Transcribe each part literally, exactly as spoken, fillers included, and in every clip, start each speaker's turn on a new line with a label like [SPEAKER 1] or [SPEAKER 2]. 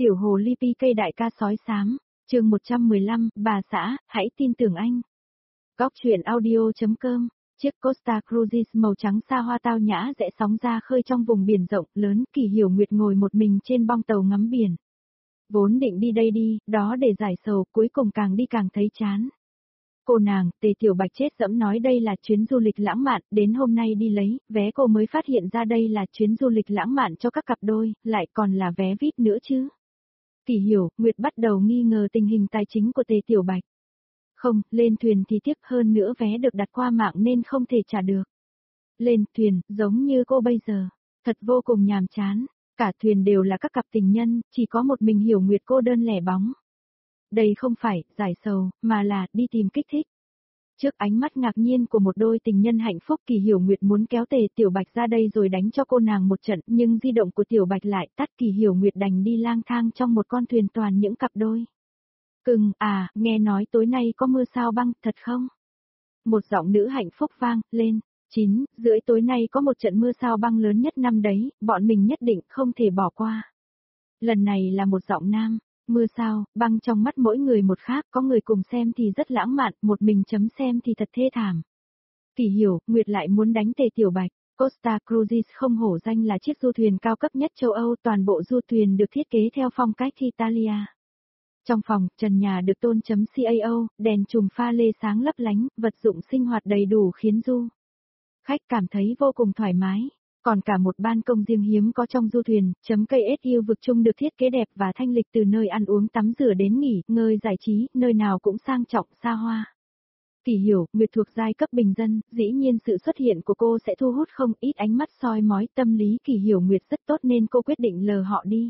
[SPEAKER 1] Tiểu hồ ly pi cây đại ca sói xám, chương một trăm mười lăm, bà xã, hãy tin tưởng anh. Góc truyện audio.com, chiếc Costa Cruises màu trắng xa hoa tao nhã rẽ sóng ra khơi trong vùng biển rộng lớn. Kỳ Hiểu Nguyệt ngồi một mình trên bong tàu ngắm biển. Vốn định đi đây đi, đó để giải sầu, cuối cùng càng đi càng thấy chán. Cô nàng, Tề Tiểu Bạch chết dẫm nói đây là chuyến du lịch lãng mạn, đến hôm nay đi lấy vé cô mới phát hiện ra đây là chuyến du lịch lãng mạn cho các cặp đôi, lại còn là vé vi ai pi nữa chứ. Kỳ Hiểu Nguyệt bắt đầu nghi ngờ tình hình tài chính của Tề Tiểu Bạch. Không, lên thuyền thì tiếc, hơn nữa vé được đặt qua mạng nên không thể trả được. Lên thuyền, giống như cô bây giờ, thật vô cùng nhàm chán, cả thuyền đều là các cặp tình nhân, chỉ có một mình Hiểu Nguyệt cô đơn lẻ bóng. Đây không phải giải sầu, mà là đi tìm kích thích. Trước ánh mắt ngạc nhiên của một đôi tình nhân hạnh phúc, Kỳ Hiểu Nguyệt muốn kéo Tề Tiểu Bạch ra đây rồi đánh cho cô nàng một trận, nhưng di động của Tiểu Bạch lại tắt. Kỳ Hiểu Nguyệt đành đi lang thang trong một con thuyền toàn những cặp đôi. Cưng, à, nghe nói tối nay có mưa sao băng, thật không? Một giọng nữ hạnh phúc vang lên. Chín, rưỡi tối nay có một trận mưa sao băng lớn nhất năm đấy, bọn mình nhất định không thể bỏ qua. Lần này là một giọng nam. Mưa sao, băng trong mắt mỗi người một khác, có người cùng xem thì rất lãng mạn, một mình chấm xem thì thật thê thảm. Kỳ Hiểu, Nguyệt lại muốn đánh Tề Tiểu Bạch. Costa Cruises không hổ danh là chiếc du thuyền cao cấp nhất châu Âu, toàn bộ du thuyền được thiết kế theo phong cách Italia. Trong phòng, trần nhà được tôn chấm cao, đèn chùm pha lê sáng lấp lánh, vật dụng sinh hoạt đầy đủ khiến du khách cảm thấy vô cùng thoải mái. Còn cả một ban công riêng hiếm có trong du thuyền, chấm cây ét u vực chung được thiết kế đẹp và thanh lịch, từ nơi ăn uống tắm rửa đến nghỉ, ngơi giải trí, nơi nào cũng sang trọng, xa hoa. Kỳ Hiểu, Nguyệt thuộc giai cấp bình dân, dĩ nhiên sự xuất hiện của cô sẽ thu hút không ít ánh mắt soi mói. Tâm lý Kỳ Hiểu Nguyệt rất tốt nên cô quyết định lờ họ đi.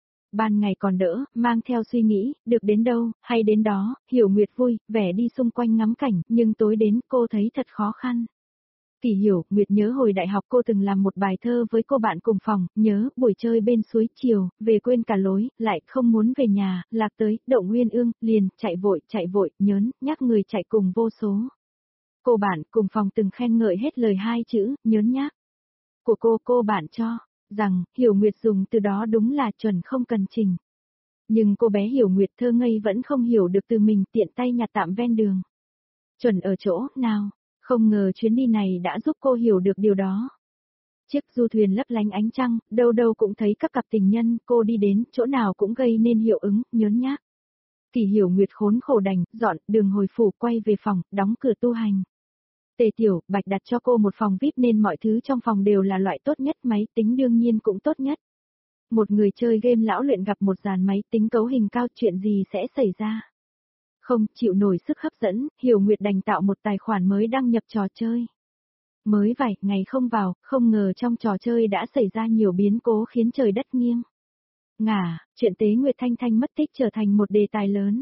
[SPEAKER 1] Ban ngày còn đỡ, mang theo suy nghĩ, được đến đâu, hay đến đó, Hiểu Nguyệt vui, vẻ đi xung quanh ngắm cảnh, nhưng tối đến cô thấy thật khó khăn. Kỳ Hiểu Nguyệt nhớ hồi đại học cô từng làm một bài thơ với cô bạn cùng phòng, nhớ buổi chơi bên suối chiều, về quên cả lối, lại không muốn về nhà, lạc tới, đậu Nguyên Ương, liền, chạy vội, chạy vội, nhớn, nhắc người chạy cùng vô số. Cô bạn cùng phòng từng khen ngợi hết lời hai chữ, nhớn nhác. Của cô, cô bạn cho, rằng, Hiểu Nguyệt dùng từ đó đúng là chuẩn không cần trình. Nhưng cô bé Hiểu Nguyệt thơ ngây vẫn không hiểu được từ mình, tiện tay nhặt tạm ven đường. Chuẩn ở chỗ, nào? Không ngờ chuyến đi này đã giúp cô hiểu được điều đó. Chiếc du thuyền lấp lánh ánh trăng, đâu đâu cũng thấy các cặp tình nhân, cô đi đến, chỗ nào cũng gây nên hiệu ứng, nhớn nhác. Kỳ Hiểu Nguyệt khốn khổ đành, dọn, đường hồi phủ, quay về phòng, đóng cửa tu hành. Tề Tiểu Bạch đặt cho cô một phòng vi ai pi nên mọi thứ trong phòng đều là loại tốt nhất, máy tính đương nhiên cũng tốt nhất. Một người chơi game lão luyện gặp một dàn máy tính cấu hình cao, chuyện gì sẽ xảy ra? Không chịu nổi sức hấp dẫn, Hiểu Nguyệt đành tạo một tài khoản mới đăng nhập trò chơi. Mới vài ngày không vào, không ngờ trong trò chơi đã xảy ra nhiều biến cố khiến trời đất nghiêng ngả, chuyện Tế Nguyệt Thanh Thanh mất tích trở thành một đề tài lớn.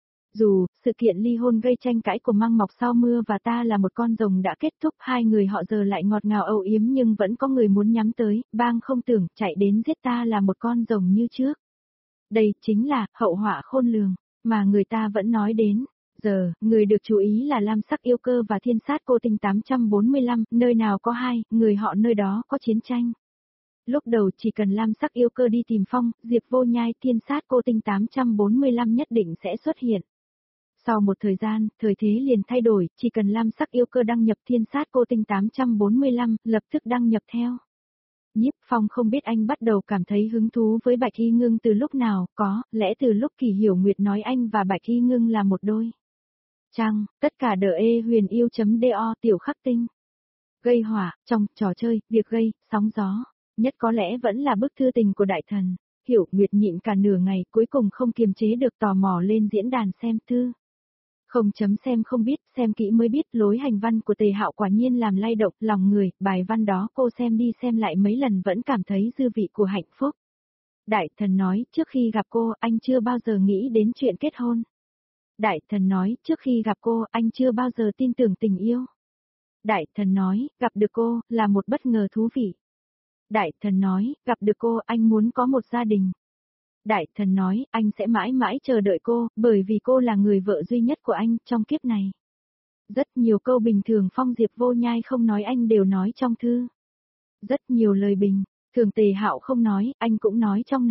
[SPEAKER 1] Dù, sự kiện ly hôn gây tranh cãi của Măng Mọc Sau Mưa và Ta Là Một Con Rồng đã kết thúc, hai người họ giờ lại ngọt ngào âu yếm, nhưng vẫn có người muốn nhắm tới, bang không tưởng, chạy đến giết Ta Là Một Con Rồng như trước. Đây chính là hậu họa khôn lường mà người ta vẫn nói đến. Giờ, người được chú ý là Lam Sắc Yêu Cơ và Thiên Sát Cô Tinh tám trăm bốn mươi lăm, nơi nào có hai, người họ nơi đó có chiến tranh. Lúc đầu chỉ cần Lam Sắc Yêu Cơ đi tìm Phong, Diệp Vô Nhai, Thiên Sát Cô Tinh tám trăm bốn mươi lăm nhất định sẽ xuất hiện. Sau một thời gian, thời thế liền thay đổi, chỉ cần Lam Sắc Yêu Cơ đăng nhập Thiên Sát Cô Tinh tám trăm bốn mươi lăm, lập tức đăng nhập theo. Nhiếp Phong không biết anh bắt đầu cảm thấy hứng thú với Bạch Y Ngưng từ lúc nào, có lẽ từ lúc Kỳ Hiểu Nguyệt nói anh và Bạch Y Ngưng là một đôi. Chăng, tất cả đờ e huyền yêu.do tiểu khắc tinh. Gây hỏa, trong trò chơi, việc gây, sóng gió, nhất có lẽ vẫn là bức thư tình của đại thần. Hiểu Nguyệt nhịn cả nửa ngày, cuối cùng không kiềm chế được tò mò lên diễn đàn xem thư. Không chấm xem không biết, xem kỹ mới biết, lối hành văn của Tề Hạo quả nhiên làm lay động lòng người, bài văn đó cô xem đi xem lại mấy lần vẫn cảm thấy dư vị của hạnh phúc. Đại thần nói, trước khi gặp cô, anh chưa bao giờ nghĩ đến chuyện kết hôn. Đại thần nói, trước khi gặp cô, anh chưa bao giờ tin tưởng tình yêu. Đại thần nói, gặp được cô, là một bất ngờ thú vị. Đại thần nói, gặp được cô, anh muốn có một gia đình. Đại thần nói, anh sẽ mãi mãi chờ đợi cô, bởi vì cô là người vợ duy nhất của anh, trong kiếp này. Rất nhiều câu bình thường Phong Diệp Vô Nhai không nói anh đều nói trong thư. Rất nhiều lời bình, thường Tề Hạo không nói, anh cũng nói trong này.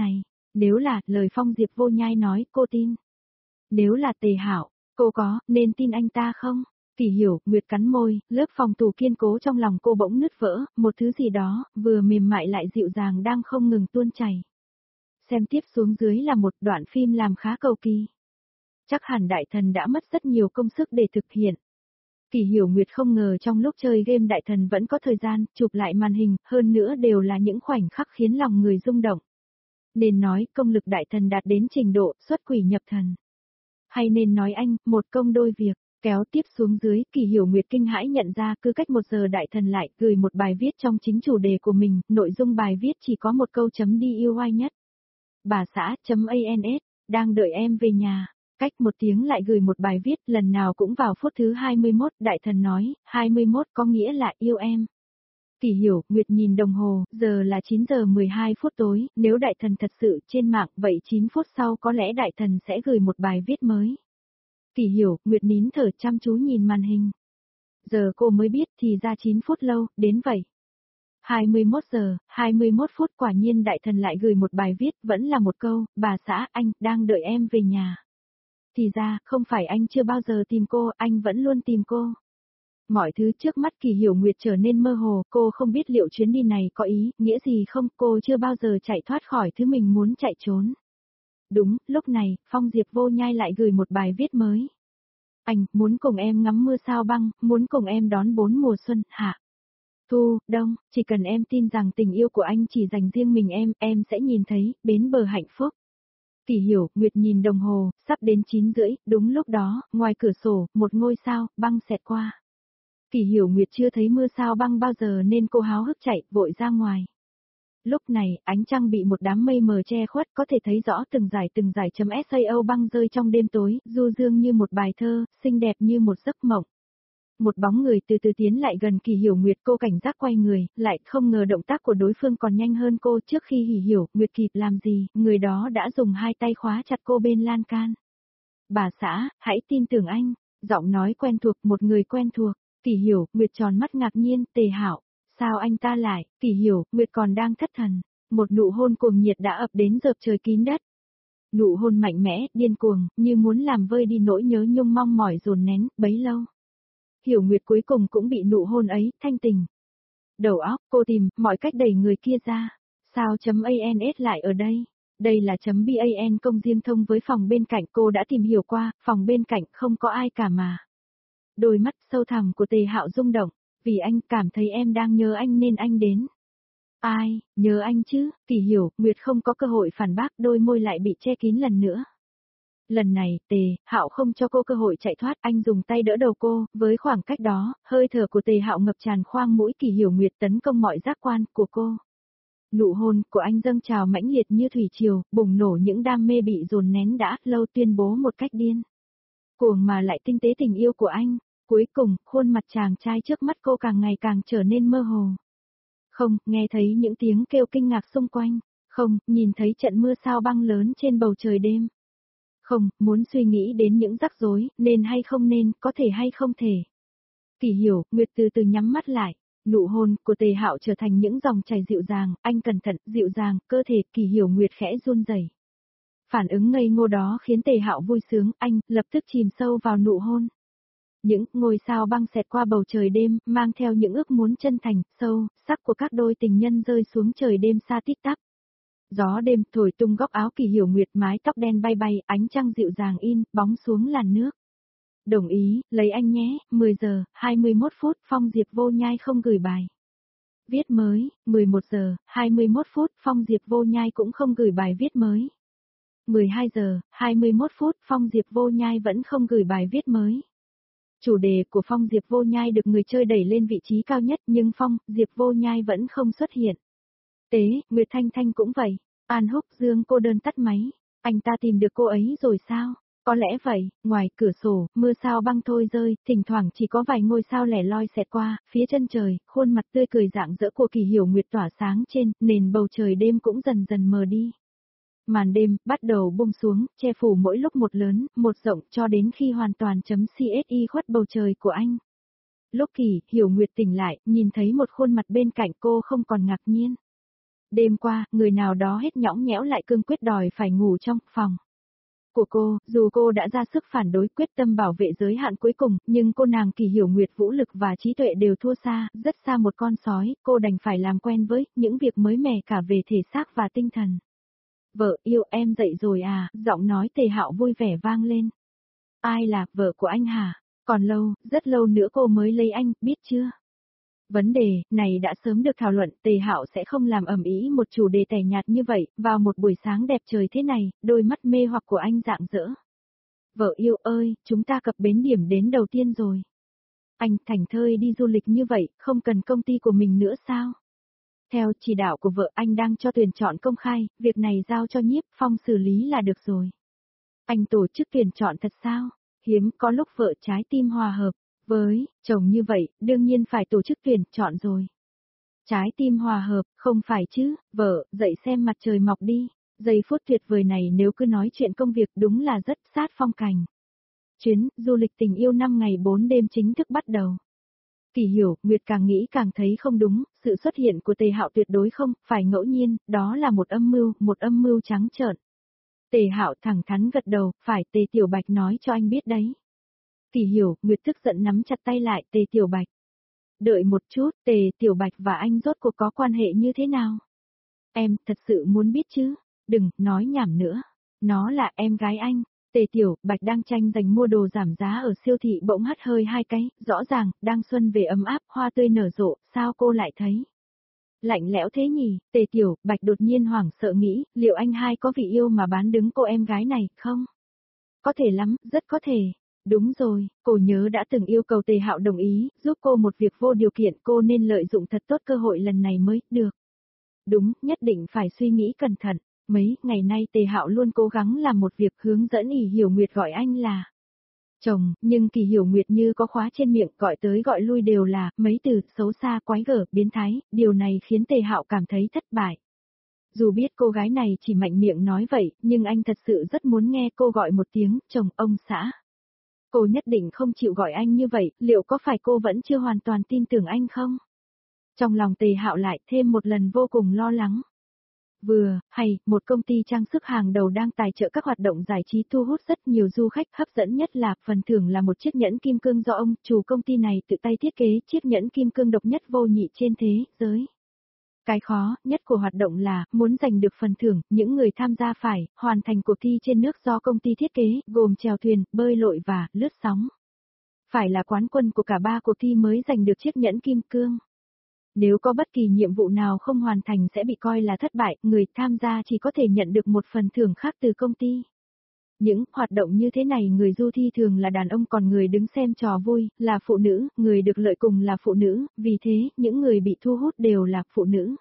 [SPEAKER 1] Nếu là lời Phong Diệp Vô Nhai nói cô tin. Nếu là Tề Hạo, cô có nên tin anh ta không? Kỳ Hiểu, Nguyệt cắn môi, lớp phòng thủ kiên cố trong lòng cô bỗng nứt vỡ, một thứ gì đó, vừa mềm mại lại dịu dàng đang không ngừng tuôn chảy. Xem tiếp xuống dưới là một đoạn phim làm khá cầu kỳ. Chắc hẳn đại thần đã mất rất nhiều công sức để thực hiện. Kỳ Hiểu Nguyệt không ngờ trong lúc chơi game đại thần vẫn có thời gian chụp lại màn hình, hơn nữa đều là những khoảnh khắc khiến lòng người rung động. Nên nói công lực đại thần đạt đến trình độ xuất quỷ nhập thần. Hay nên nói anh, một công đôi việc. Kéo tiếp xuống dưới, Kỳ Hiểu Nguyệt kinh hãi nhận ra cứ cách một giờ đại thần lại gửi một bài viết trong chính chủ đề của mình, nội dung bài viết chỉ có một câu chấm đi yêu ai nhất. Bà xã chấm ans, đang đợi em về nhà. Cách một tiếng lại gửi một bài viết, lần nào cũng vào phút thứ hai mươi mốt, đại thần nói, hai mươi mốt có nghĩa là yêu em. Kỳ Hiểu Nguyệt nhìn đồng hồ, giờ là chín giờ mười hai phút tối, nếu đại thần thật sự trên mạng, vậy chín phút sau có lẽ đại thần sẽ gửi một bài viết mới. Kỳ Hiểu Nguyệt nín thở chăm chú nhìn màn hình. Giờ cô mới biết thì ra chín phút lâu, đến vậy. hai mươi mốt giờ, hai mươi mốt phút quả nhiên đại thần lại gửi một bài viết, vẫn là một câu, bà xã anh, đang đợi em về nhà. Thì ra, không phải anh chưa bao giờ tìm cô, anh vẫn luôn tìm cô. Mọi thứ trước mắt Kỳ Hiểu Nguyệt trở nên mơ hồ, cô không biết liệu chuyến đi này có ý, nghĩa gì không, cô chưa bao giờ chạy thoát khỏi thứ mình muốn chạy trốn. Đúng, lúc này, Phong Diệp Vô Nhai lại gửi một bài viết mới. Anh, muốn cùng em ngắm mưa sao băng, muốn cùng em đón bốn mùa xuân, hả? Thu, đông, chỉ cần em tin rằng tình yêu của anh chỉ dành riêng mình em, em sẽ nhìn thấy, bến bờ hạnh phúc. Kỳ Hiểu Nguyệt nhìn đồng hồ, sắp đến chín rưỡi, đúng lúc đó, ngoài cửa sổ, một ngôi sao, băng xẹt qua. Kỳ Hiểu Nguyệt chưa thấy mưa sao băng bao giờ nên cô háo hức chạy, vội ra ngoài. Lúc này, ánh trăng bị một đám mây mờ che khuất, có thể thấy rõ từng dải từng dải chấm sao băng rơi trong đêm tối, du dương như một bài thơ, xinh đẹp như một giấc mộng. Một bóng người từ từ tiến lại gần Kỳ Hiểu Nguyệt, cô cảnh giác quay người, lại không ngờ động tác của đối phương còn nhanh hơn cô. Trước khi Hỉ Hiểu Nguyệt kịp làm gì, người đó đã dùng hai tay khóa chặt cô bên lan can. Bà xã, hãy tin tưởng anh, giọng nói quen thuộc, một người quen thuộc. Kỳ Hiểu Nguyệt tròn mắt ngạc nhiên, Tề Hạo. Sao anh ta lại, Kỳ Hiểu Nguyệt còn đang thất thần. Một nụ hôn cuồng nhiệt đã ập đến dợp trời kín đất. Nụ hôn mạnh mẽ, điên cuồng, như muốn làm vơi đi nỗi nhớ nhung mong mỏi dồn nén, bấy lâu. Hiểu Nguyệt cuối cùng cũng bị nụ hôn ấy, thanh tình. Đầu óc, cô tìm, mọi cách đẩy người kia ra. Sao chấm ans lại ở đây? Đây là chấm ban công riêng thông với phòng bên cạnh, cô đã tìm hiểu qua, phòng bên cạnh không có ai cả mà. Đôi mắt sâu thẳm của Tề Hạo rung động, vì anh cảm thấy em đang nhớ anh nên anh đến. Ai, nhớ anh chứ? Kỳ Hiểu Nguyệt không có cơ hội phản bác, đôi môi lại bị che kín lần nữa. Lần này, Tề Hạo không cho cô cơ hội chạy thoát, anh dùng tay đỡ đầu cô, với khoảng cách đó, hơi thở của Tề Hạo ngập tràn khoang mũi. Kỳ Hiểu Nguyệt tấn công mọi giác quan của cô. Nụ hôn của anh dâng trào mãnh liệt như thủy triều, bùng nổ những đam mê bị dồn nén đã lâu, tuyên bố một cách điên cuồng mà lại tinh tế tình yêu của anh. Cuối cùng, khuôn mặt chàng trai trước mắt cô càng ngày càng trở nên mơ hồ. Không, nghe thấy những tiếng kêu kinh ngạc xung quanh. Không, nhìn thấy trận mưa sao băng lớn trên bầu trời đêm. Không, muốn suy nghĩ đến những rắc rối, nên hay không nên, có thể hay không thể. Kỳ Hiểu Nguyệt từ từ nhắm mắt lại. Nụ hôn của Tề Hạo trở thành những dòng chảy dịu dàng, anh cẩn thận, dịu dàng, cơ thể Kỳ Hiểu Nguyệt khẽ run rẩy. Phản ứng ngây ngô đó khiến Tề Hạo vui sướng, anh lập tức chìm sâu vào nụ hôn. Những ngôi sao băng xẹt qua bầu trời đêm, mang theo những ước muốn chân thành, sâu, sắc của các đôi tình nhân rơi xuống trời đêm xa tít tắp. Gió đêm thổi tung góc áo Kỳ Hiểu Nguyệt, mái tóc đen bay bay, ánh trăng dịu dàng in, bóng xuống làn nước. Đồng ý, lấy anh nhé, mười giờ, hai mươi mốt phút, Phong Diệp Vô Nhai không gửi bài viết mới, mười một giờ, hai mươi mốt phút, Phong Diệp Vô Nhai cũng không gửi bài viết mới. mười hai giờ, hai mươi mốt phút, Phong Diệp Vô Nhai vẫn không gửi bài viết mới. Chủ đề của Phong Diệp Vô Nhai được người chơi đẩy lên vị trí cao nhất, nhưng Phong Diệp Vô Nhai vẫn không xuất hiện. Tế, Nguyệt Thanh Thanh cũng vậy. An Húc Dương cô đơn tắt máy. Anh ta tìm được cô ấy rồi sao? Có lẽ vậy, ngoài cửa sổ, mưa sao băng thôi rơi, thỉnh thoảng chỉ có vài ngôi sao lẻ loi xẹt qua, phía chân trời, khuôn mặt tươi cười rạng rỡ của Kỳ Hiểu Nguyệt tỏa sáng trên, nền bầu trời đêm cũng dần dần mờ đi. Màn đêm, bắt đầu buông xuống, che phủ mỗi lúc một lớn, một rộng, cho đến khi hoàn toàn chấm csi khuất bầu trời của anh. Lúc Kỳ Hiểu Nguyệt tỉnh lại, nhìn thấy một khuôn mặt bên cạnh cô không còn ngạc nhiên. Đêm qua, người nào đó hết nhõng nhẽo lại cương quyết đòi phải ngủ trong phòng của cô, dù cô đã ra sức phản đối quyết tâm bảo vệ giới hạn cuối cùng, nhưng cô nàng Kỳ Hiểu Nguyệt vũ lực và trí tuệ đều thua xa, rất xa một con sói, cô đành phải làm quen với những việc mới mẻ cả về thể xác và tinh thần. Vợ yêu em dậy rồi à, giọng nói Tề Hạo vui vẻ vang lên. Ai là vợ của anh hả? Còn lâu, rất lâu nữa cô mới lấy anh, biết chưa? Vấn đề này đã sớm được thảo luận, Tề Hạo sẽ không làm ầm ĩ một chủ đề tẻ nhạt như vậy, vào một buổi sáng đẹp trời thế này, đôi mắt mê hoặc của anh rạng rỡ. Vợ yêu ơi, chúng ta cập bến điểm đến đầu tiên rồi. Anh thảnh thơi đi du lịch như vậy, không cần công ty của mình nữa sao? Theo chỉ đạo của vợ anh đang cho tuyển chọn công khai, việc này giao cho Nhiếp Phong xử lý là được rồi. Anh tổ chức tuyển chọn thật sao? Hiếm có lúc vợ trái tim hòa hợp. Với chồng như vậy, đương nhiên phải tổ chức tuyển chọn rồi. Trái tim hòa hợp, không phải chứ, vợ, dậy xem mặt trời mọc đi. Giây phút tuyệt vời này nếu cứ nói chuyện công việc đúng là rất sát phong cảnh. Chuyến du lịch tình yêu năm ngày bốn đêm chính thức bắt đầu. Kỳ Hiểu, Nguyệt càng nghĩ càng thấy không đúng, sự xuất hiện của Tề Hạo tuyệt đối không, phải ngẫu nhiên, đó là một âm mưu, một âm mưu trắng trợn. Tề Hạo thẳng thắn gật đầu, phải Tề Tiểu Bạch nói cho anh biết đấy. Kỳ Hiểu, Nguyệt tức giận nắm chặt tay lại Tề Tiểu Bạch. Đợi một chút, Tề Tiểu Bạch và anh rốt cuộc có quan hệ như thế nào? Em thật sự muốn biết chứ? Đừng, nói nhảm nữa. Nó là em gái anh. Tề Tiểu Bạch đang tranh giành mua đồ giảm giá ở siêu thị bỗng hắt hơi hai cái, rõ ràng, đang xuân về ấm áp, hoa tươi nở rộ, sao cô lại thấy? Lạnh lẽo thế nhỉ? Tề Tiểu Bạch đột nhiên hoảng sợ nghĩ, liệu anh hai có vị yêu mà bán đứng cô em gái này, không? Có thể lắm, rất có thể. Đúng rồi, cô nhớ đã từng yêu cầu Tề Hạo đồng ý, giúp cô một việc vô điều kiện, cô nên lợi dụng thật tốt cơ hội lần này mới được. Đúng, nhất định phải suy nghĩ cẩn thận. Mấy ngày nay Tề Hạo luôn cố gắng làm một việc hướng dẫn Kỳ Hiểu Nguyệt gọi anh là chồng, nhưng Kỳ Hiểu Nguyệt như có khóa trên miệng, gọi tới gọi lui đều là mấy từ xấu xa, quái gở, biến thái, điều này khiến Tề Hạo cảm thấy thất bại. Dù biết cô gái này chỉ mạnh miệng nói vậy, nhưng anh thật sự rất muốn nghe cô gọi một tiếng chồng, ông xã. Cô nhất định không chịu gọi anh như vậy, liệu có phải cô vẫn chưa hoàn toàn tin tưởng anh không? Trong lòng Tề Hạo lại thêm một lần vô cùng lo lắng. Vừa, hay, một công ty trang sức hàng đầu đang tài trợ các hoạt động giải trí thu hút rất nhiều du khách, hấp dẫn nhất là phần thưởng là một chiếc nhẫn kim cương do ông chủ công ty này tự tay thiết kế, chiếc nhẫn kim cương độc nhất vô nhị trên thế giới. Cái khó nhất của hoạt động là, muốn giành được phần thưởng, những người tham gia phải hoàn thành cuộc thi trên nước do công ty thiết kế, gồm chèo thuyền, bơi lội và lướt sóng. Phải là quán quân của cả ba cuộc thi mới giành được chiếc nhẫn kim cương. Nếu có bất kỳ nhiệm vụ nào không hoàn thành sẽ bị coi là thất bại, người tham gia chỉ có thể nhận được một phần thưởng khác từ công ty. Những hoạt động như thế này người du thi thường là đàn ông, còn người đứng xem trò vui là phụ nữ, người được lợi cùng là phụ nữ, vì thế những người bị thu hút đều là phụ nữ.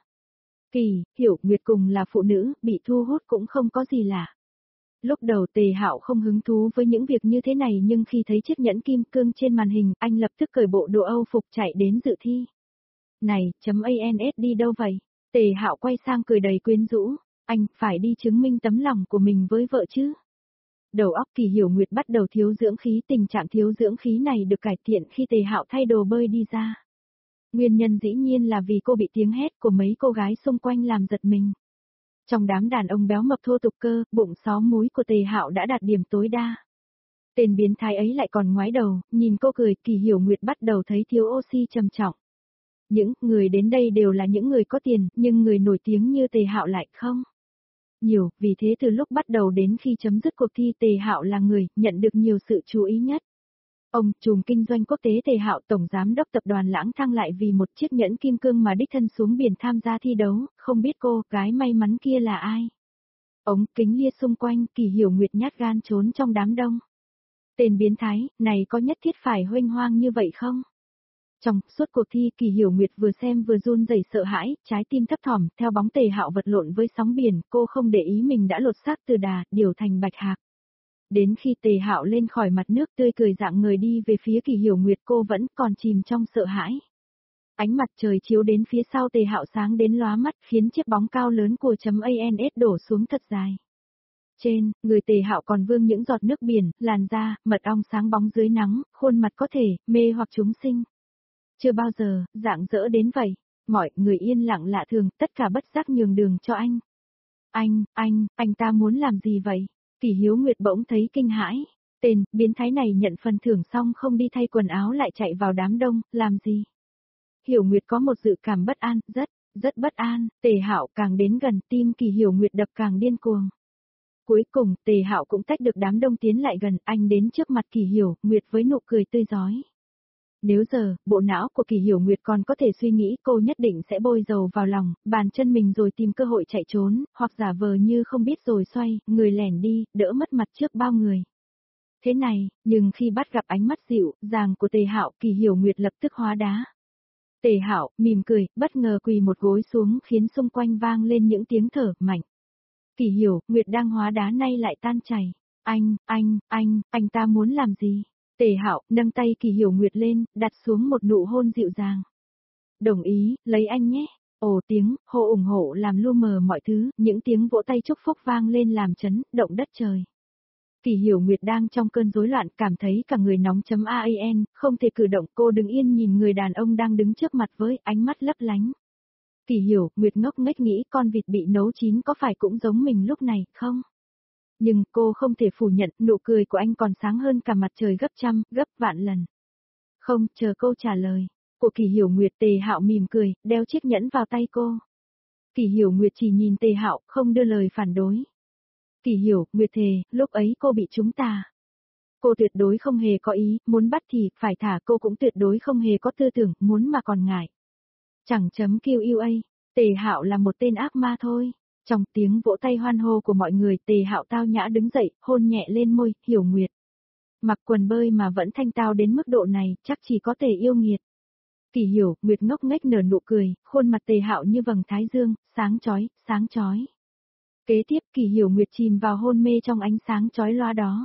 [SPEAKER 1] Kỳ Hiểu Nguyệt cùng là phụ nữ, bị thu hút cũng không có gì lạ. Lúc đầu Tề Hạo không hứng thú với những việc như thế này, nhưng khi thấy chiếc nhẫn kim cương trên màn hình, anh lập tức cởi bộ đồ Âu phục chạy đến dự thi. Này, chấm ans đi đâu vậy? Tề Hạo quay sang cười đầy quyến rũ, anh phải đi chứng minh tấm lòng của mình với vợ chứ. Đầu óc Kỳ Hiểu Nguyệt bắt đầu thiếu dưỡng khí, tình trạng thiếu dưỡng khí này được cải thiện khi Tề Hạo thay đồ bơi đi ra. Nguyên nhân dĩ nhiên là vì cô bị tiếng hét của mấy cô gái xung quanh làm giật mình. Trong đám đàn ông béo mập thô tục cơ, bụng xó múi của Tề Hạo đã đạt điểm tối đa. Tên biến thái ấy lại còn ngoái đầu, nhìn cô cười, Kỳ Hiểu Nguyệt bắt đầu thấy thiếu oxy trầm trọng. Những người đến đây đều là những người có tiền, nhưng người nổi tiếng như Tề Hạo lại không nhiều, vì thế từ lúc bắt đầu đến khi chấm dứt cuộc thi Tề Hạo là người nhận được nhiều sự chú ý nhất. Ông trùm kinh doanh quốc tế Tề Hạo, tổng giám đốc tập đoàn Lãng Thăng, lại vì một chiếc nhẫn kim cương mà đích thân xuống biển tham gia thi đấu, không biết cô gái may mắn kia là ai. Ống kính lia xung quanh, Kỳ Hiểu Nguyệt nhát gan trốn trong đám đông. Tên biến thái này có nhất thiết phải huênh hoang như vậy không? Trong suốt cuộc thi, Kỳ Hiểu Nguyệt vừa xem vừa run rẩy sợ hãi, trái tim thấp thỏm, theo bóng Tề Hạo vật lộn với sóng biển, cô không để ý mình đã lột xác từ đà, điều thành bạch hạc. Đến khi Tề Hạo lên khỏi mặt nước tươi cười dạng người đi về phía Kỳ Hiểu Nguyệt, cô vẫn còn chìm trong sợ hãi. Ánh mặt trời chiếu đến phía sau Tề Hạo sáng đến lóa mắt, khiến chiếc bóng cao lớn của chấm ans đổ xuống thật dài. Trên, người Tề Hạo còn vương những giọt nước biển, làn da, mật ong sáng bóng dưới nắng, khuôn mặt có thể mê hoặc chúng sinh. Chưa bao giờ, dạng dỡ đến vậy. Mọi người yên lặng lạ thường, tất cả bất giác nhường đường cho anh. Anh, anh, anh ta muốn làm gì vậy? Kỷ Hiếu Nguyệt bỗng thấy kinh hãi. Tên, biến thái này nhận phần thưởng xong không đi thay quần áo lại chạy vào đám đông, làm gì? Hiểu Nguyệt có một dự cảm bất an, rất, rất bất an. Tề Hạo càng đến gần, tim Kỷ Hiểu Nguyệt đập càng điên cuồng. Cuối cùng, Tề Hạo cũng tách được đám đông tiến lại gần, anh đến trước mặt Kỷ Hiểu Nguyệt với nụ cười tươi rói. Nếu giờ, bộ não của Kỷ Hiểu Nguyệt còn có thể suy nghĩ, cô nhất định sẽ bôi dầu vào lòng, bàn chân mình rồi tìm cơ hội chạy trốn, hoặc giả vờ như không biết rồi xoay, người lẻn đi, đỡ mất mặt trước bao người. Thế này, nhưng khi bắt gặp ánh mắt dịu dàng của Tề Hạo, Kỷ Hiểu Nguyệt lập tức hóa đá. Tề Hạo mỉm cười, bất ngờ quỳ một gối xuống khiến xung quanh vang lên những tiếng thở mạnh. Kỷ Hiểu Nguyệt đang hóa đá nay lại tan chảy. Anh, anh, anh, anh ta muốn làm gì? Tề Hạo nâng tay Kỷ Hiểu Nguyệt lên, đặt xuống một nụ hôn dịu dàng. Đồng ý, lấy anh nhé. Ồ tiếng, hô ủng hộ làm lu mờ mọi thứ, những tiếng vỗ tay chúc phúc vang lên làm chấn động đất trời. Kỷ Hiểu Nguyệt đang trong cơn rối loạn, cảm thấy cả người nóng chấm an, không thể cử động, cô đứng yên nhìn người đàn ông đang đứng trước mặt với ánh mắt lấp lánh. Kỷ Hiểu Nguyệt ngốc nghếch nghĩ con vịt bị nấu chín có phải cũng giống mình lúc này, không? Nhưng cô không thể phủ nhận, nụ cười của anh còn sáng hơn cả mặt trời gấp trăm, gấp vạn lần. Không, chờ câu trả lời. Của Kỷ Hiểu Nguyệt, Tề Hạo mỉm cười, đeo chiếc nhẫn vào tay cô. Kỷ Hiểu Nguyệt chỉ nhìn Tề Hạo, không đưa lời phản đối. Kỷ Hiểu Nguyệt thề, lúc ấy cô bị chúng ta. Cô tuyệt đối không hề có ý, muốn bắt thì phải thả, cô cũng tuyệt đối không hề có tư tưởng, muốn mà còn ngại. Chẳng chấm Q U A, Tề Hạo là một tên ác ma thôi. Trong tiếng vỗ tay hoan hô của mọi người, Tề Hạo tao nhã đứng dậy, hôn nhẹ lên môi, Hiểu Nguyệt. Mặc quần bơi mà vẫn thanh tao đến mức độ này, chắc chỉ có Tề yêu nghiệt. Kỷ Hiểu Nguyệt ngốc nghếch nở nụ cười, khuôn mặt Tề Hạo như vầng thái dương, sáng chói, sáng chói. Kế tiếp Kỷ Hiểu Nguyệt chìm vào hôn mê trong ánh sáng chói lóa đó.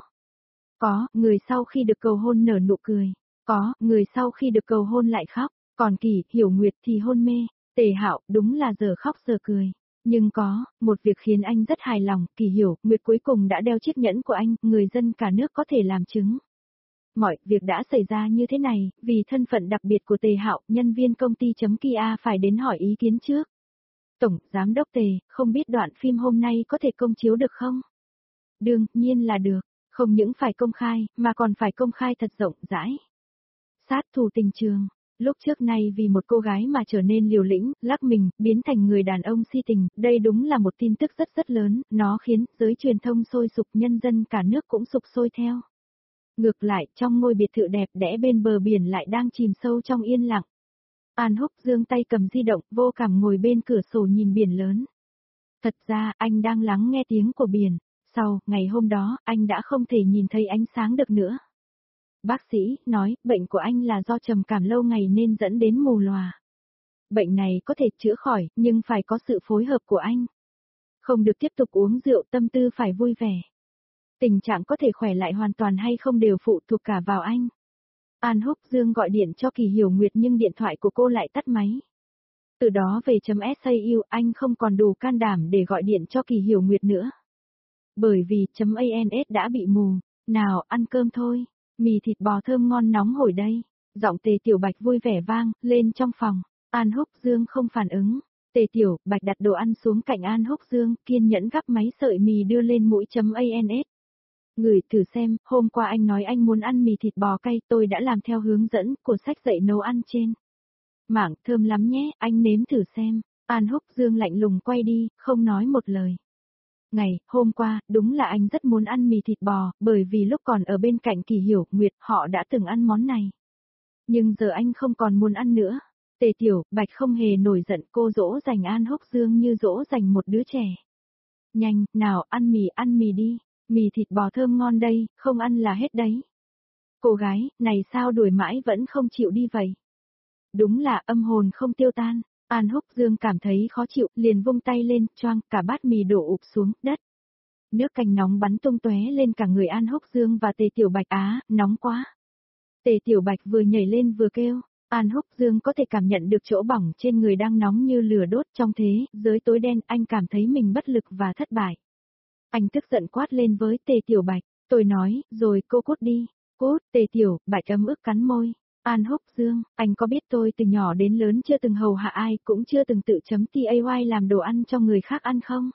[SPEAKER 1] Có, người sau khi được cầu hôn nở nụ cười. Có, người sau khi được cầu hôn lại khóc. Còn Kỷ Hiểu Nguyệt thì hôn mê. Tề Hạo đúng là giờ khóc giờ cười. Nhưng có, một việc khiến anh rất hài lòng, Kỷ Hiểu Nguyệt cuối cùng đã đeo chiếc nhẫn của anh, người dân cả nước có thể làm chứng. Mọi việc đã xảy ra như thế này, vì thân phận đặc biệt của Tề Hạo, nhân viên công ty chấm Kia phải đến hỏi ý kiến trước. Tổng Giám đốc Tề, không biết đoạn phim hôm nay có thể công chiếu được không? Đương nhiên là được, không những phải công khai, mà còn phải công khai thật rộng rãi. Sát thủ tình trường, lúc trước nay vì một cô gái mà trở nên liều lĩnh, lắc mình, biến thành người đàn ông si tình, đây đúng là một tin tức rất rất lớn, nó khiến giới truyền thông sôi sục, nhân dân cả nước cũng sục sôi theo. Ngược lại, trong ngôi biệt thự đẹp đẽ bên bờ biển lại đang chìm sâu trong yên lặng. An Húc giương tay cầm di động, vô cảm ngồi bên cửa sổ nhìn biển lớn. Thật ra, anh đang lắng nghe tiếng của biển. Sau, ngày hôm đó, anh đã không thể nhìn thấy ánh sáng được nữa. Bác sĩ nói, bệnh của anh là do trầm cảm lâu ngày nên dẫn đến mù lòa. Bệnh này có thể chữa khỏi, nhưng phải có sự phối hợp của anh. Không được tiếp tục uống rượu, tâm tư phải vui vẻ. Tình trạng có thể khỏe lại hoàn toàn hay không đều phụ thuộc cả vào anh. An Húc Dương gọi điện cho Kỷ Hiểu Nguyệt nhưng điện thoại của cô lại tắt máy. Từ đó về chấm sau anh không còn đủ can đảm để gọi điện cho Kỷ Hiểu Nguyệt nữa. Bởi vì chấm ans đã bị mù. Nào, ăn cơm thôi. Mì thịt bò thơm ngon nóng hổi đây. Giọng Tề Tiểu Bạch vui vẻ vang lên trong phòng. An Húc Dương không phản ứng. Tề Tiểu Bạch đặt đồ ăn xuống cạnh An Húc Dương, kiên nhẫn gắp mấy sợi mì đưa lên mũi chấm ans. Ngửi thử xem, hôm qua anh nói anh muốn ăn mì thịt bò cay, tôi đã làm theo hướng dẫn của sách dạy nấu ăn trên. Mảng thơm lắm nhé, anh nếm thử xem. An Húc Dương lạnh lùng quay đi, không nói một lời. Ngày, hôm qua, đúng là anh rất muốn ăn mì thịt bò, bởi vì lúc còn ở bên cạnh Kỷ Hiểu Nguyệt, họ đã từng ăn món này. Nhưng giờ anh không còn muốn ăn nữa. Tề Tiểu Bạch không hề nổi giận, cô dỗ dành An Húc Dương như dỗ dành một đứa trẻ. Nhanh, nào, ăn mì, ăn mì đi. Mì thịt bò thơm ngon đây, không ăn là hết đấy. Cô gái, này sao đuổi mãi vẫn không chịu đi vậy? Đúng là âm hồn không tiêu tan. An Húc Dương cảm thấy khó chịu, liền vung tay lên, choang, cả bát mì đổ ụp xuống đất. Nước canh nóng bắn tung tóe lên cả người An Húc Dương và Tề Tiểu Bạch. Á, nóng quá. Tề Tiểu Bạch vừa nhảy lên vừa kêu. An Húc Dương có thể cảm nhận được chỗ bỏng trên người đang nóng như lửa đốt, trong thế giới tối đen, anh cảm thấy mình bất lực và thất bại. Anh tức giận quát lên với Tề Tiểu Bạch, tôi nói, rồi cô cút đi. Cút, Tề Tiểu Bạch ấm ức cắn môi. An Húc Dương, anh có biết tôi từ nhỏ đến lớn chưa từng hầu hạ ai, cũng chưa từng tự chấm tay làm đồ ăn cho người khác ăn không?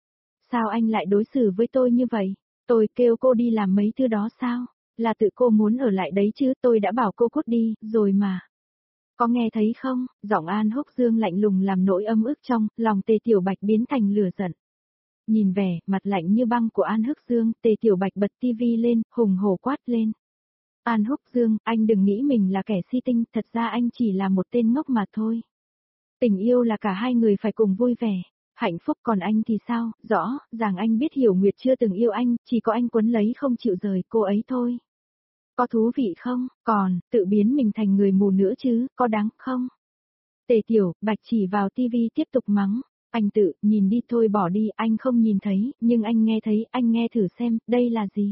[SPEAKER 1] Sao anh lại đối xử với tôi như vậy? Tôi kêu cô đi làm mấy thứ đó sao? Là tự cô muốn ở lại đấy chứ, tôi đã bảo cô cút đi, rồi mà. Có nghe thấy không? Giọng An Húc Dương lạnh lùng làm nỗi âm ức trong lòng Tề Tiểu Bạch biến thành lửa giận. Nhìn vẻ mặt lạnh như băng của An Húc Dương, Tề Tiểu Bạch bật tivi lên, hùng hổ quát lên. An Húc Dương, anh đừng nghĩ mình là kẻ si tinh, thật ra anh chỉ là một tên ngốc mà thôi. Tình yêu là cả hai người phải cùng vui vẻ, hạnh phúc, còn anh thì sao? Rõ ràng anh biết Hiểu Nguyệt chưa từng yêu anh, chỉ có anh quấn lấy không chịu rời cô ấy thôi. Có thú vị không? Còn, tự biến mình thành người mù nữa chứ, có đáng không? Tề Tiểu Bạch chỉ vào tivi tiếp tục mắng. Anh tự, nhìn đi thôi, bỏ đi, anh không nhìn thấy, nhưng anh nghe thấy, anh nghe thử xem, đây là gì?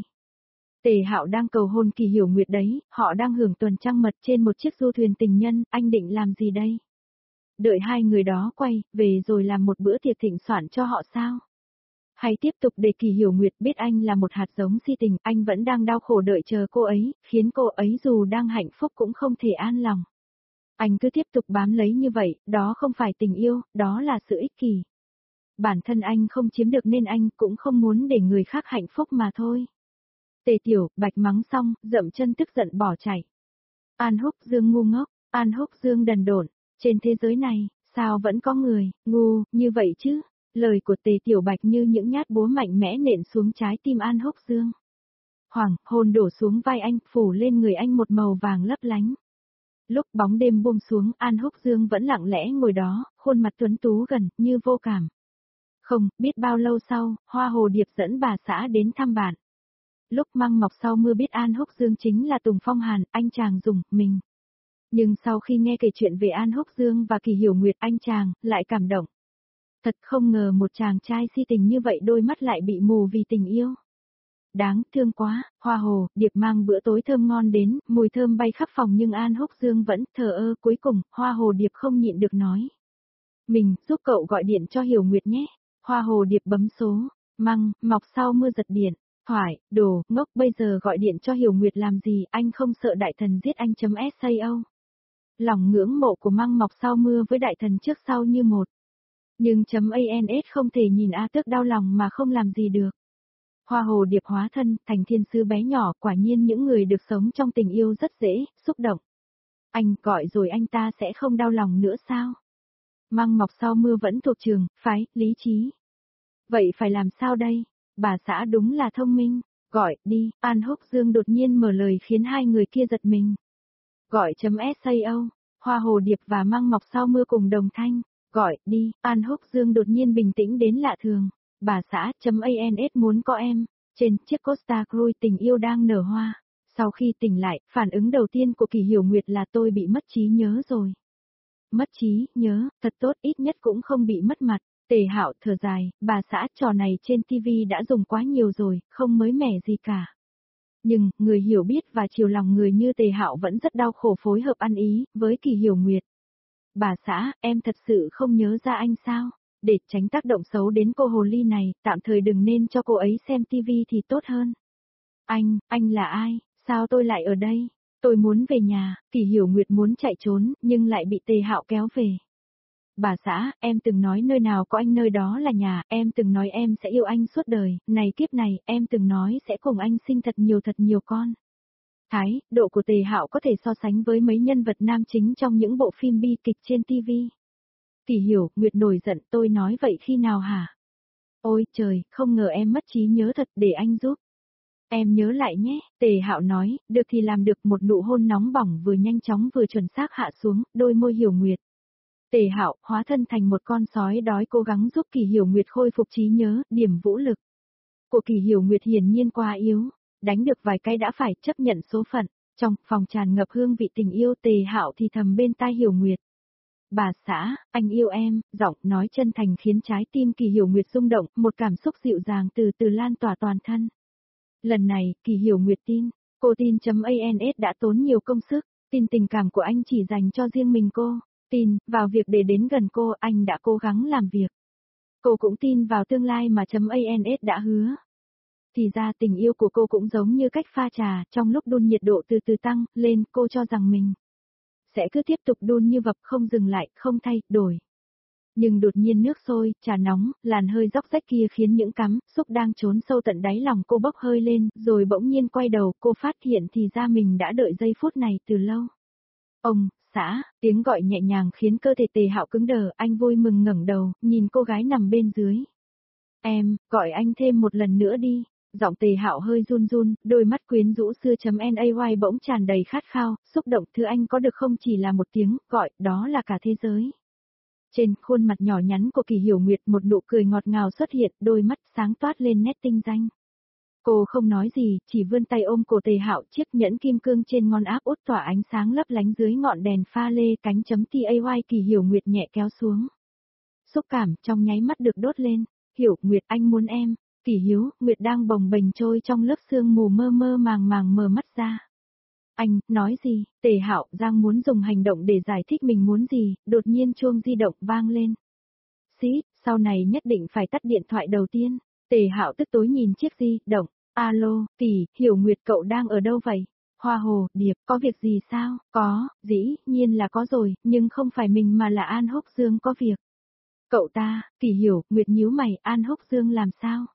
[SPEAKER 1] Tề Hạo đang cầu hôn Kỳ Hiểu Nguyệt đấy, họ đang hưởng tuần trăng mật trên một chiếc du thuyền tình nhân, anh định làm gì đây? Đợi hai người đó quay, về rồi làm một bữa tiệc thịnh soạn cho họ sao? Hay tiếp tục để Kỳ Hiểu Nguyệt biết anh là một hạt giống si tình, anh vẫn đang đau khổ đợi chờ cô ấy, khiến cô ấy dù đang hạnh phúc cũng không thể an lòng. Anh cứ tiếp tục bám lấy như vậy, đó không phải tình yêu, đó là sự ích kỷ. Bản thân anh không chiếm được nên anh cũng không muốn để người khác hạnh phúc mà thôi. Tề Tiểu Bạch mắng xong, dậm chân tức giận bỏ chạy. An Húc Dương ngu ngốc, An Húc Dương đần độn, trên thế giới này, sao vẫn có người, ngu, như vậy chứ? Lời của Tề Tiểu Bạch như những nhát búa mạnh mẽ nện xuống trái tim An Húc Dương. Hoàng hồn đổ xuống vai anh, phủ lên người anh một màu vàng lấp lánh. Lúc bóng đêm buông xuống, An Húc Dương vẫn lặng lẽ ngồi đó, khuôn mặt tuấn tú gần, như vô cảm. Không biết bao lâu sau, Hoa Hồ Điệp dẫn bà xã đến thăm bạn. Lúc măng mọc sau mưa biết An Húc Dương chính là Tùng Phong Hàn, anh chàng dùng, mình. Nhưng sau khi nghe kể chuyện về An Húc Dương và Kỳ Hiểu Nguyệt, anh chàng lại cảm động. Thật không ngờ một chàng trai si tình như vậy đôi mắt lại bị mù vì tình yêu. Đáng thương quá, Hoa Hồ Điệp mang bữa tối thơm ngon đến, mùi thơm bay khắp phòng nhưng An Húc Dương vẫn thờ ơ. Cuối cùng, Hoa Hồ Điệp không nhịn được nói. Mình giúp cậu gọi điện cho Hiểu Nguyệt nhé. Hoa Hồ Điệp bấm số, măng, mọc sau mưa giật điện. Thoại, đồ, ngốc, bây giờ gọi điện cho Hiểu Nguyệt làm gì, anh không sợ đại thần giết anh chấm sao? Lòng ngưỡng mộ của măng mọc sau mưa với đại thần trước sau như một. Nhưng chấm ans không thể nhìn A Tước đau lòng mà không làm gì được. Hoa Hồ Điệp hóa thân thành thiên sứ bé nhỏ, quả nhiên những người được sống trong tình yêu rất dễ, xúc động. Anh gọi rồi anh ta sẽ không đau lòng nữa sao? Măng mọc sau mưa vẫn thuộc trường, phái, lý trí. Vậy phải làm sao đây? Bà xã đúng là thông minh. Gọi, đi, An Húc Dương đột nhiên mở lời khiến hai người kia giật mình. Gọi chấm sao, Hoa Hồ Điệp và măng mọc sau mưa cùng đồng thanh. Gọi, đi, An Húc Dương đột nhiên bình tĩnh đến lạ thường. Bà xã, chấm ans muốn có em. Trên chiếc Costa Cruise tình yêu đang nở hoa. Sau khi tỉnh lại, phản ứng đầu tiên của Kỳ Hiểu Nguyệt là tôi bị mất trí nhớ rồi. Mất trí nhớ, thật tốt, ít nhất cũng không bị mất mặt. Tề Hạo thở dài, bà xã, trò này trên tivi đã dùng quá nhiều rồi, không mới mẻ gì cả. Nhưng, người hiểu biết và chiều lòng người như Tề Hạo vẫn rất đau khổ phối hợp ăn ý với Kỳ Hiểu Nguyệt. Bà xã, em thật sự không nhớ ra anh sao? Để tránh tác động xấu đến cô hồ ly này, tạm thời đừng nên cho cô ấy xem tivi thì tốt hơn. Anh, anh là ai? Sao tôi lại ở đây? Tôi muốn về nhà. Kỳ Hiểu Nguyệt muốn chạy trốn, nhưng lại bị Tề Hạo kéo về. Bà xã, em từng nói nơi nào có anh nơi đó là nhà, em từng nói em sẽ yêu anh suốt đời, này kiếp này, em từng nói sẽ cùng anh sinh thật nhiều thật nhiều con. Thái độ của Tề Hạo có thể so sánh với mấy nhân vật nam chính trong những bộ phim bi kịch trên tivi. Kỳ Hiểu Nguyệt nổi giận, tôi nói vậy khi nào hả? Ôi trời, không ngờ em mất trí nhớ thật, để anh giúp. Em nhớ lại nhé, Tề Hạo nói, được thì làm được. Một nụ hôn nóng bỏng vừa nhanh chóng vừa chuẩn xác hạ xuống, đôi môi Hiểu Nguyệt. Tề Hạo hóa thân thành một con sói đói cố gắng giúp Kỳ Hiểu Nguyệt khôi phục trí nhớ, điểm vũ lực của Kỳ Hiểu Nguyệt hiển nhiên quá yếu, đánh được vài cái đã phải chấp nhận số phận. Trong phòng tràn ngập hương vị tình yêu, Tề Hạo thì thầm bên tai Hiểu Nguyệt. Bà xã, anh yêu em, giọng nói chân thành khiến trái tim Kỳ Hiểu Nguyệt rung động, một cảm xúc dịu dàng từ từ lan tỏa toàn thân. Lần này, Kỳ Hiểu Nguyệt tin, cô tin chấm ans đã tốn nhiều công sức, tin tình cảm của anh chỉ dành cho riêng mình cô, tin vào việc để đến gần cô, anh đã cố gắng làm việc. Cô cũng tin vào tương lai mà chấm ans đã hứa. Thì ra tình yêu của cô cũng giống như cách pha trà, trong lúc đun nhiệt độ từ từ tăng lên, cô cho rằng mình sẽ cứ tiếp tục đun như vập không dừng lại, không thay, đổi. Nhưng đột nhiên nước sôi, trà nóng, làn hơi róc rách kia khiến những cắm, xúc đang trốn sâu tận đáy lòng cô bốc hơi lên, rồi bỗng nhiên quay đầu, cô phát hiện thì ra mình đã đợi giây phút này từ lâu. Ông, xã, tiếng gọi nhẹ nhàng khiến cơ thể Tề Hạo cứng đờ, anh vui mừng ngẩng đầu, nhìn cô gái nằm bên dưới. Em, gọi anh thêm một lần nữa đi. Giọng Tề Hạo hơi run run, đôi mắt quyến rũ xưa.nay bỗng tràn đầy khát khao, xúc động thứ anh có được không chỉ là một tiếng, gọi, đó là cả thế giới. Trên khuôn mặt nhỏ nhắn của Kỳ Hiểu Nguyệt một nụ cười ngọt ngào xuất hiện, đôi mắt sáng toát lên nét tinh danh. Cô không nói gì, chỉ vươn tay ôm cổ Tề Hạo, chiếc nhẫn kim cương trên ngón áp út tỏa ánh sáng lấp lánh dưới ngọn đèn pha lê cánh chấm tay Kỳ Hiểu Nguyệt nhẹ kéo xuống. Xúc cảm trong nháy mắt được đốt lên. Hiểu Nguyệt, anh muốn em. Kỳ Hiếu, Nguyệt đang bồng bềnh trôi trong lớp sương mù mơ mơ màng màng mở mắt ra. Anh, nói gì? Tề Hạo Giang muốn dùng hành động để giải thích mình muốn gì, đột nhiên chuông di động vang lên. Xí, sau này nhất định phải tắt điện thoại đầu tiên. Tề Hạo tức tối nhìn chiếc di động. Alo, Tỷ, Hiểu Nguyệt cậu đang ở đâu vậy? Hoa Hồ, Điệp, có việc gì sao? Có, dĩ nhiên là có rồi, nhưng không phải mình mà là An Húc Dương có việc. Cậu ta, Tỷ Hiểu, Nguyệt nhíu mày, An Húc Dương làm sao?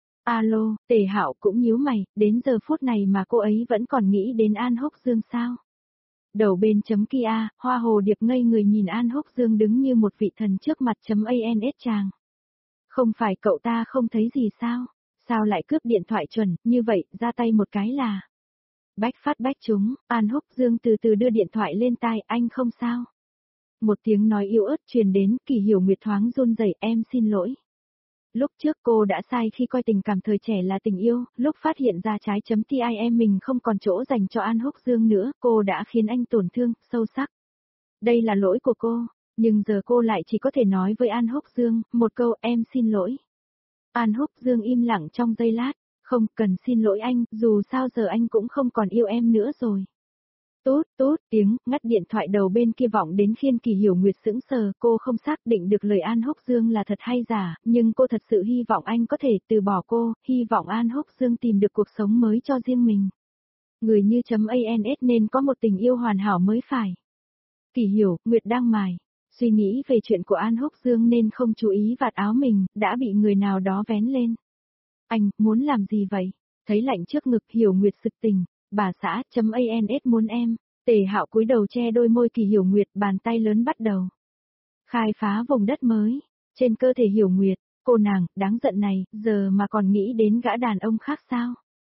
[SPEAKER 1] Alo, Tề Hạo cũng nhíu mày, đến giờ phút này mà cô ấy vẫn còn nghĩ đến An Húc Dương sao? Đầu bên chấm kia, Hoa Hồ Điệp ngây người nhìn An Húc Dương đứng như một vị thần trước mặt chấm ans chàng. Không phải cậu ta không thấy gì sao? Sao lại cướp điện thoại chuẩn, như vậy, ra tay một cái là... Bách phát bách chúng, An Húc Dương từ từ đưa điện thoại lên tai, anh không sao? Một tiếng nói yếu ớt truyền đến, Kỳ Hiểu Nguyệt thoáng run rẩy, em xin lỗi. Lúc trước cô đã sai khi coi tình cảm thời trẻ là tình yêu, lúc phát hiện ra trái chấm tim mình không còn chỗ dành cho An Húc Dương nữa, cô đã khiến anh tổn thương, sâu sắc. Đây là lỗi của cô, nhưng giờ cô lại chỉ có thể nói với An Húc Dương, một câu em xin lỗi. An Húc Dương im lặng trong giây lát, không cần xin lỗi anh, dù sao giờ anh cũng không còn yêu em nữa rồi. Tốt, tốt, tiếng, ngắt điện thoại đầu bên kia vọng đến khiến Kỳ Hiểu Nguyệt sững sờ, cô không xác định được lời An Húc Dương là thật hay giả, nhưng cô thật sự hy vọng anh có thể từ bỏ cô, hy vọng An Húc Dương tìm được cuộc sống mới cho riêng mình. Người như chấm ans nên có một tình yêu hoàn hảo mới phải. Kỳ Hiểu, Nguyệt đang mải, suy nghĩ về chuyện của An Húc Dương nên không chú ý vạt áo mình, đã bị người nào đó vén lên. Anh, muốn làm gì vậy? Thấy lạnh trước ngực Hiểu Nguyệt sực tỉnh. Bà xã, chấm ans muốn em. Tề Hạo cúi đầu che đôi môi Kỳ Hiểu Nguyệt, bàn tay lớn bắt đầu. Khai phá vùng đất mới. Trên cơ thể Hiểu Nguyệt, cô nàng, đáng giận này, giờ mà còn nghĩ đến gã đàn ông khác sao?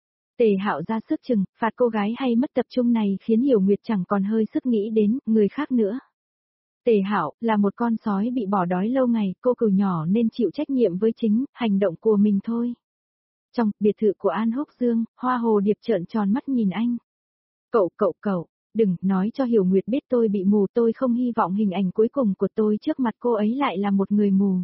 [SPEAKER 1] Tề Hạo ra sức trừng, phạt cô gái hay mất tập trung này khiến Hiểu Nguyệt chẳng còn hơi sức nghĩ đến người khác nữa. Tề Hạo là một con sói bị bỏ đói lâu ngày, cô cừu nhỏ nên chịu trách nhiệm với chính hành động của mình thôi. Trong biệt thự của An Húc Dương, Hoa Hồ Điệp trợn tròn mắt nhìn anh. Cậu, cậu, cậu, đừng nói cho Hiểu Nguyệt biết tôi bị mù, tôi không hy vọng hình ảnh cuối cùng của tôi trước mặt cô ấy lại là một người mù.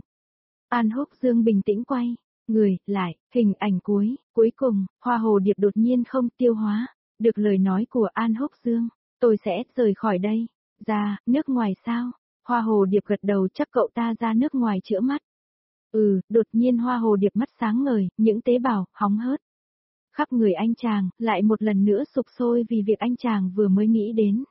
[SPEAKER 1] An Húc Dương bình tĩnh quay, người, lại, hình ảnh cuối, cuối cùng, Hoa Hồ Điệp đột nhiên không tiêu hóa, được lời nói của An Húc Dương, tôi sẽ rời khỏi đây, ra, nước ngoài sao? Hoa Hồ Điệp gật đầu, chắc cậu ta ra nước ngoài chữa mắt. Ừ, đột nhiên Hoa Hồ Điệp mắt sáng ngời, những tế bào, hóng hớt. Khắp người anh chàng, lại một lần nữa sục sôi vì việc anh chàng vừa mới nghĩ đến.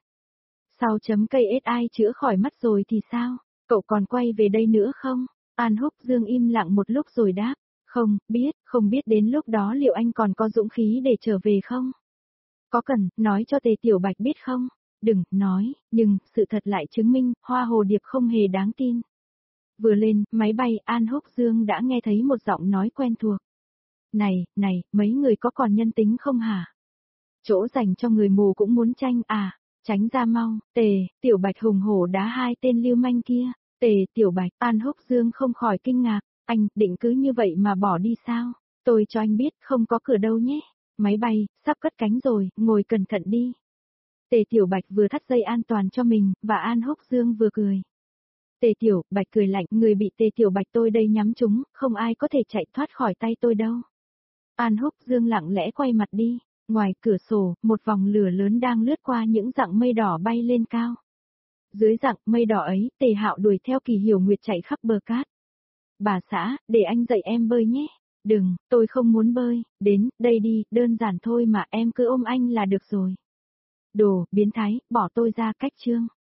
[SPEAKER 1] Sau chấm cây ét ai chữa khỏi mắt rồi thì sao? Cậu còn quay về đây nữa không? An Húc Dương im lặng một lúc rồi đáp. Không, biết, không biết đến lúc đó liệu anh còn có dũng khí để trở về không? Có cần, nói cho Tề Tiểu Bạch biết không? Đừng, nói, nhưng, sự thật lại chứng minh, Hoa Hồ Điệp không hề đáng tin. Vừa lên, máy bay, An Húc Dương đã nghe thấy một giọng nói quen thuộc. Này, này, mấy người có còn nhân tính không hả? Chỗ dành cho người mù cũng muốn tranh à, tránh ra mau, Tề, Tiểu Bạch hùng hổ đá hai tên lưu manh kia, Tề, Tiểu Bạch, An Húc Dương không khỏi kinh ngạc, anh, định cứ như vậy mà bỏ đi sao? Tôi cho anh biết, không có cửa đâu nhé, máy bay, sắp cất cánh rồi, ngồi cẩn thận đi. Tề Tiểu Bạch vừa thắt dây an toàn cho mình, và An Húc Dương vừa cười. Tề Tiểu Bạch cười lạnh, người bị Tề Tiểu Bạch tôi đây nhắm trúng, không ai có thể chạy thoát khỏi tay tôi đâu. An Húc Dương lặng lẽ quay mặt đi, ngoài cửa sổ, một vòng lửa lớn đang lướt qua những dặng mây đỏ bay lên cao. Dưới dặng mây đỏ ấy, Tề Hạo đuổi theo Kỳ Hiểu Nguyệt chạy khắp bờ cát. Bà xã, để anh dạy em bơi nhé. Đừng, tôi không muốn bơi, đến, đây đi, đơn giản thôi mà em cứ ôm anh là được rồi. Đồ, biến thái, bỏ tôi ra cách chương.